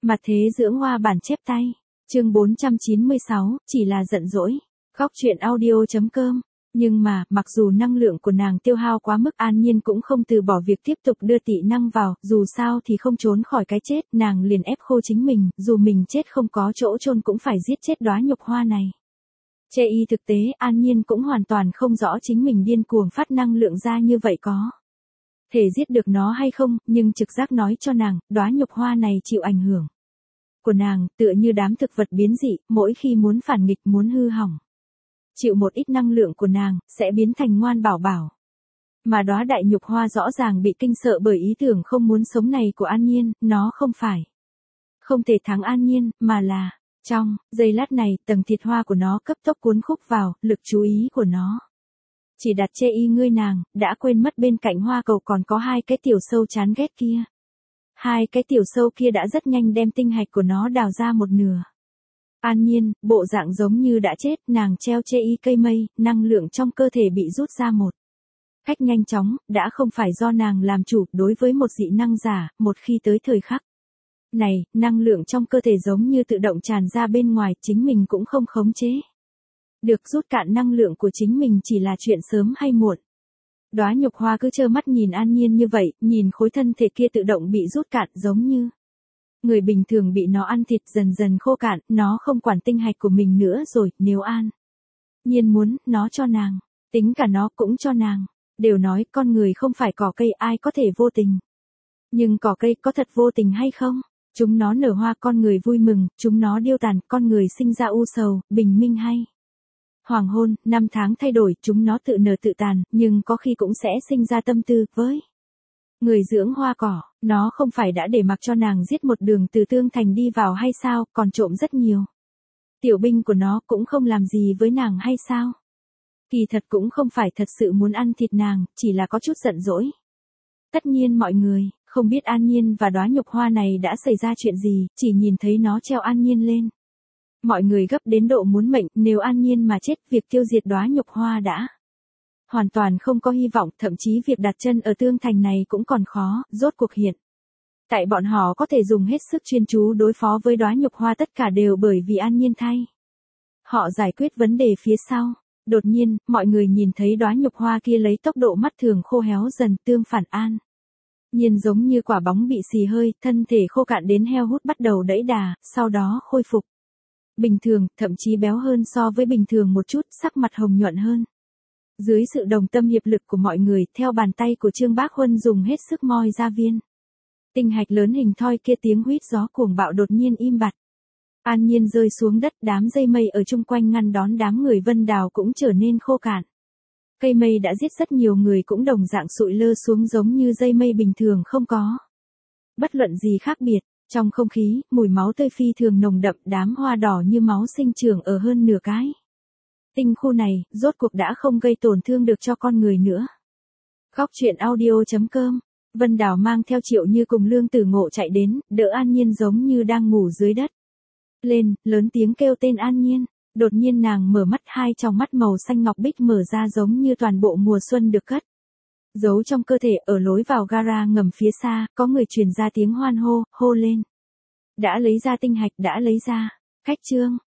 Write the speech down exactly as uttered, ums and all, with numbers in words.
Mặt thế dưỡng hoa bản chép tay. Chương bốn trăm chín mươi sáu, chỉ là giận dỗi. Góc truyện audio chấm com. Nhưng mà, mặc dù năng lượng của nàng tiêu hao quá mức, An Nhiên cũng không từ bỏ việc tiếp tục đưa tị năng vào, dù sao thì không trốn khỏi cái chết, nàng liền ép khô chính mình, dù mình chết không có chỗ chôn cũng phải giết chết đóa nhục hoa này. Chê y thực tế, An Nhiên cũng hoàn toàn không rõ chính mình điên cuồng phát năng lượng ra như vậy có thể giết được nó hay không, nhưng trực giác nói cho nàng, đóa nhục hoa này chịu ảnh hưởng của nàng, tựa như đám thực vật biến dị, mỗi khi muốn phản nghịch, muốn hư hỏng, chịu một ít năng lượng của nàng, sẽ biến thành ngoan bảo bảo. Mà đóa đại nhục hoa rõ ràng bị kinh sợ bởi ý tưởng không muốn sống này của An Nhiên, nó không phải không thể thắng An Nhiên, mà là, trong giây lát này, tầng thịt hoa của nó cấp tốc cuốn khúc vào, lực chú ý của nó chỉ đặt chê y ngươi nàng, đã quên mất bên cạnh hoa cầu còn có hai cái tiểu sâu chán ghét kia. Hai cái tiểu sâu kia đã rất nhanh đem tinh hạch của nó đào ra một nửa. An Nhiên, bộ dạng giống như đã chết, nàng treo chê y cây mây, năng lượng trong cơ thể bị rút ra một cách nhanh chóng, đã không phải do nàng làm chủ. Đối với một dị năng giả, một khi tới thời khắc này, năng lượng trong cơ thể giống như tự động tràn ra bên ngoài, chính mình cũng không khống chế được, rút cạn năng lượng của chính mình chỉ là chuyện sớm hay muộn. Đóa nhục hoa cứ trơ mắt nhìn An Nhiên như vậy, nhìn khối thân thể kia tự động bị rút cạn, giống như người bình thường bị nó ăn thịt dần dần khô cạn, nó không quản tinh hạch của mình nữa rồi, nếu An Nhiên muốn, nó cho nàng, tính cả nó cũng cho nàng. Đều nói con người không phải cỏ cây, ai có thể vô tình. Nhưng cỏ cây có thật vô tình hay không? Chúng nó nở hoa con người vui mừng, chúng nó điêu tàn, con người sinh ra u sầu, bình minh hay hoàng hôn, năm tháng thay đổi, chúng nó tự nở tự tàn, nhưng có khi cũng sẽ sinh ra tâm tư, với người dưỡng hoa cỏ, nó không phải đã để mặc cho nàng giết một đường từ Tương Thành đi vào hay sao, còn trộm rất nhiều tiểu binh của nó, cũng không làm gì với nàng hay sao? Kỳ thật cũng không phải thật sự muốn ăn thịt nàng, chỉ là có chút giận dỗi. Tất nhiên mọi người không biết An Nhiên và đóa nhục hoa này đã xảy ra chuyện gì, chỉ nhìn thấy nó treo An Nhiên lên. Mọi người gấp đến độ muốn mệnh, nếu An Nhiên mà chết, việc tiêu diệt đóa nhục hoa đã hoàn toàn không có hy vọng, thậm chí việc đặt chân ở Tương Thành này cũng còn khó. Rốt cuộc hiện tại bọn họ có thể dùng hết sức chuyên chú đối phó với đóa nhục hoa, tất cả đều bởi vì An Nhiên thay họ giải quyết vấn đề phía sau. Đột nhiên, mọi người nhìn thấy đóa nhục hoa kia lấy tốc độ mắt thường khô héo dần, tương phản An Nhiên giống như quả bóng bị xì hơi, thân thể khô cạn đến heo hút bắt đầu đẫy đà, sau đó khôi phục bình thường, thậm chí béo hơn so với bình thường một chút, sắc mặt hồng nhuận hơn. Dưới sự đồng tâm hiệp lực của mọi người, theo bàn tay của Trương Bác Huân dùng hết sức moi ra viên tinh hạch lớn hình thoi kia, tiếng huýt gió cuồng bạo đột nhiên im bặt. An Nhiên rơi xuống đất, đám dây mây ở chung quanh ngăn đón đám người Vân Đào cũng trở nên khô cạn. Cây mây đã giết rất nhiều người cũng đồng dạng sụi lơ xuống giống như dây mây bình thường, không có bất luận gì khác biệt. Trong không khí, mùi máu tươi phi thường nồng đậm, đám hoa đỏ như máu sinh trưởng ở hơn nửa cái tinh khu này, rốt cuộc đã không gây tổn thương được cho con người nữa. Góc truyện audio chấm com. Vân Đào mang theo Triệu Như cùng Lương Tử Ngộ chạy đến, đỡ An Nhiên giống như đang ngủ dưới đất lên, lớn tiếng kêu tên An Nhiên. Đột nhiên nàng mở mắt, hai tròng mắt màu xanh ngọc bích mở ra giống như toàn bộ mùa xuân được cất giấu trong cơ thể. Ở lối vào gara ngầm phía xa, có người truyền ra tiếng hoan hô, hô lên. Đã lấy ra tinh hạch, đã lấy ra. Khách Trương,